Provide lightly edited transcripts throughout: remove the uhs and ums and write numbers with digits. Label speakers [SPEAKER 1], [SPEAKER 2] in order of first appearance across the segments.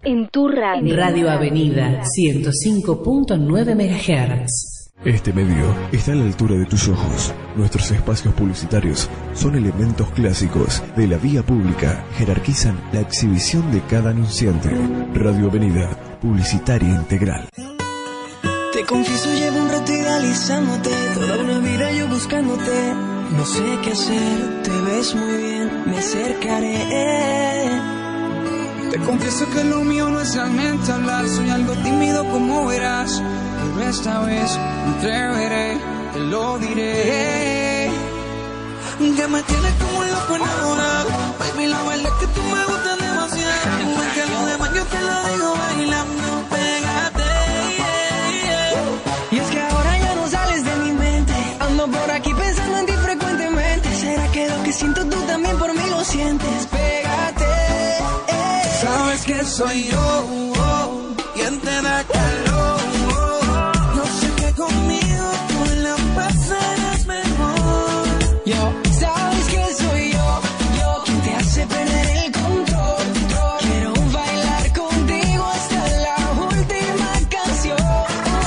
[SPEAKER 1] En tu radio.
[SPEAKER 2] Radio Avenida 105.9 MHz.
[SPEAKER 3] Este medio está a la altura de tus ojos. Nuestros espacios publicitarios son elementos clásicos de la vía pública. Jerarquizan la exhibición de cada anunciante. Radio Avenida, publicitaria integral.
[SPEAKER 4] Te confieso, llevo un rato idealizándote, toda una vida yo buscándote. No sé qué hacer, te ves muy bien, me acercaré.
[SPEAKER 5] Te confieso que lo mío no es realmente hablar, soy algo tímido como verás. Pero esta vez me atreveré, te lo diré. Que me tienes como loco enamorado, baby, la verdad es que tú me gustas demasiado. Igual que lo demás yo te lo digo bailando, pégate.
[SPEAKER 4] Y es que ahora ya no sales de mi mente, ando por aquí pensando en ti frecuentemente. ¿Será que lo que siento tú también por mí lo sientes? Pégate.
[SPEAKER 5] Sabes que soy yo, quien te da calor. Yo sé que conmigo tú la pasarás mejor.
[SPEAKER 4] Yo, sabes que soy yo quien te hace perder el control. Quiero bailar contigo hasta la última canción.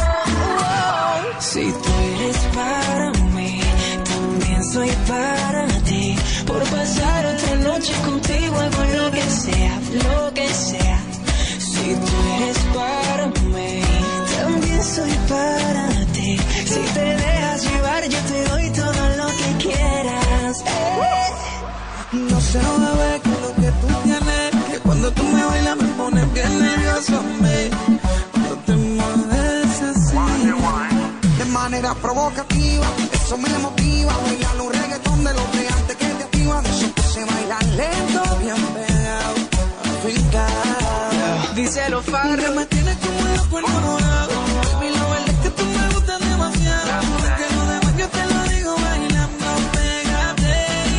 [SPEAKER 4] Si tú eres para mí, también soy para ti. Por pasar otra noche contigo hago lo que sea, lo que sea. Si tú eres para mí, también soy para ti. Si te dejas llevar, yo te doy todo lo que quieras.
[SPEAKER 5] No sé, bebé, que lo que tú tienes, que cuando tú me bailas me pones bien nervioso a mí. Cuando te mueves así, de manera provocativa, eso me motiva. Bailar un reggaetón de los de antes que te activan. Eso que se baila lento, bien pegado, afincado.
[SPEAKER 4] Díselo, Farro.
[SPEAKER 5] Que me tienes como loco enamorado. Baby, la verdad es que tú me gustas demasiado. Que lo demás yo te lo digo bailando, pégate.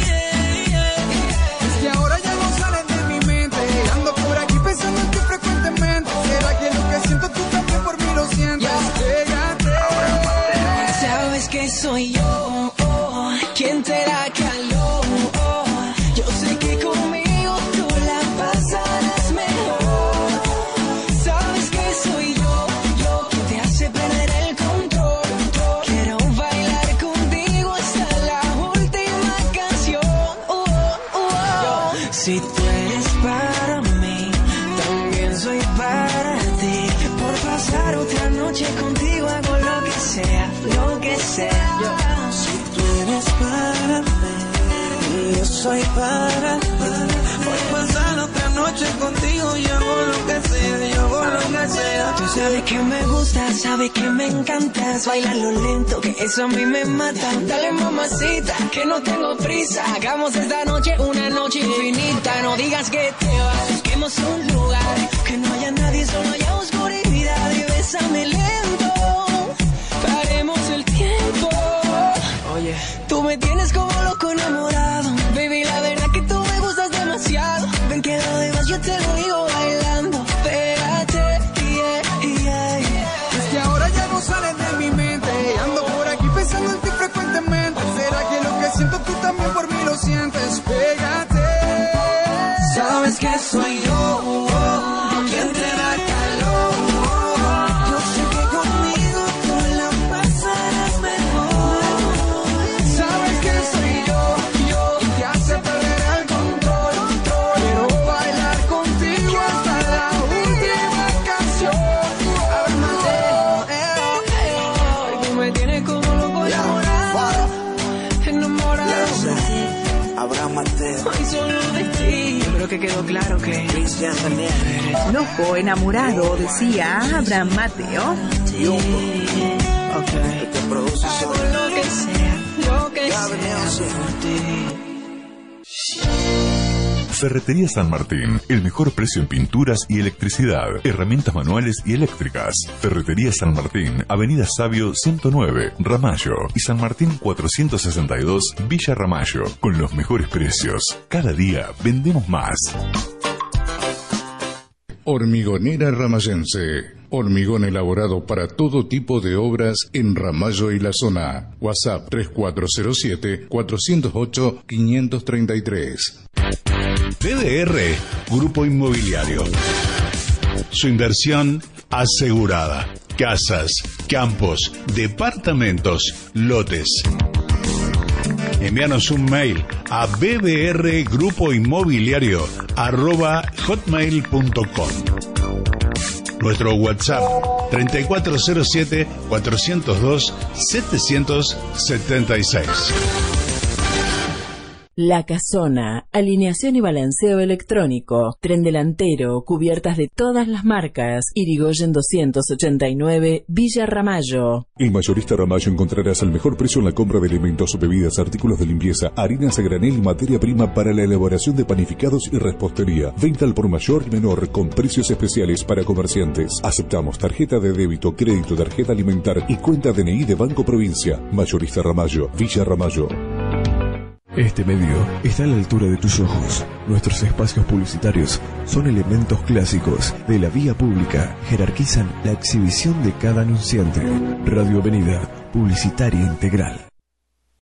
[SPEAKER 5] Es que ahora ya no sales de mi mente, ando por aquí pensando en ti frecuentemente. ¿Será que lo que siento tú también por mí lo sientes? Pégate.
[SPEAKER 4] Sabes que soy yo quien te da calor. Yo sé que conmigo tú la pasarás mejor. Sabes que soy yo quien te hace perder el control. Quiero bailar contigo hasta la última canción. Si tú eres para mí, también soy para ti. Por pasar otra noche contigo hago lo que sea, lo que sea.
[SPEAKER 5] Si tú eres para mí, yo soy para ti. Por pasar otra noche contigo yo hago lo que sea, yo hago lo que sea.
[SPEAKER 4] Tú sabes que me gustas, sabes que me encantas. Bailalo lento, que eso a mí me mata. Dale, mamacita, que no tengo prisa. Hagamos esta noche una noche infinita. No digas que te vas, busquemos un lugar que no haya nadie, solo haya oscuridad. Y bésame lento, paremos el tiempo. Oye, tú me tienes como loco enamorado. Baby, la verdad que tú me gustas demasiado. Ven que lo demás yo te lo digo bailando. Pégate,
[SPEAKER 5] Es que ahora ya no sales de mi mente, ando por aquí pensando en ti frecuentemente. ¿Será que lo que siento tú también por mí lo sientes? Pégate. Sabes que soy yo quien te da calor. Yo sé que conmigo tú la pasarás mejor. Sabes que soy yo quien te hace perder el control. Quiero bailar contigo hasta la última canción. A ver, Mateo,
[SPEAKER 4] tú me tienes como loco enamorado. Enamorado.
[SPEAKER 5] Abraham Mateo.
[SPEAKER 4] Ay, solo de ti. Yo creo que quedó claro que
[SPEAKER 5] Cristian Daniel.
[SPEAKER 2] Loco enamorado, decía Abraham Mateo.
[SPEAKER 5] Okay. Te produce
[SPEAKER 4] hago lo que sea por ti.
[SPEAKER 6] Ferretería San Martín, el mejor precio en pinturas y electricidad, herramientas manuales y eléctricas. Ferretería San Martín, Avenida Sabio 109, Ramallo y San Martín 462, Villa Ramallo, con los mejores precios. Cada día vendemos más.
[SPEAKER 7] Hormigonera Ramayense. Hormigón elaborado para todo tipo de obras en Ramallo y la zona. WhatsApp 3407-408-533.
[SPEAKER 8] DDR, Grupo Inmobiliario.
[SPEAKER 1] su inversión asegurada. Casas, campos, departamentos, lotes. Envíanos un mail a bbr@hotmail.com. Nuestro WhatsApp 3407-402-776.
[SPEAKER 2] La Casona, alineación y balanceo electrónico, tren delantero, cubiertas de todas las marcas, Irigoyen 289, Villa Ramallo.
[SPEAKER 8] En Mayorista Ramallo encontrarás el mejor precio en la compra de alimentos, bebidas, artículos de limpieza, harinas a granel y materia prima para la elaboración de panificados y repostería. Venta al por mayor y menor con precios especiales para comerciantes. Aceptamos tarjeta de débito, crédito, tarjeta alimentar y cuenta DNI de Banco Provincia. Mayorista Ramallo, Villa Ramallo.
[SPEAKER 3] Este medio está a la altura de tus ojos. Nuestros espacios publicitarios son elementos clásicos de la vía pública. Jerarquizan la exhibición de cada anunciante. Radio Avenida, publicitaria integral.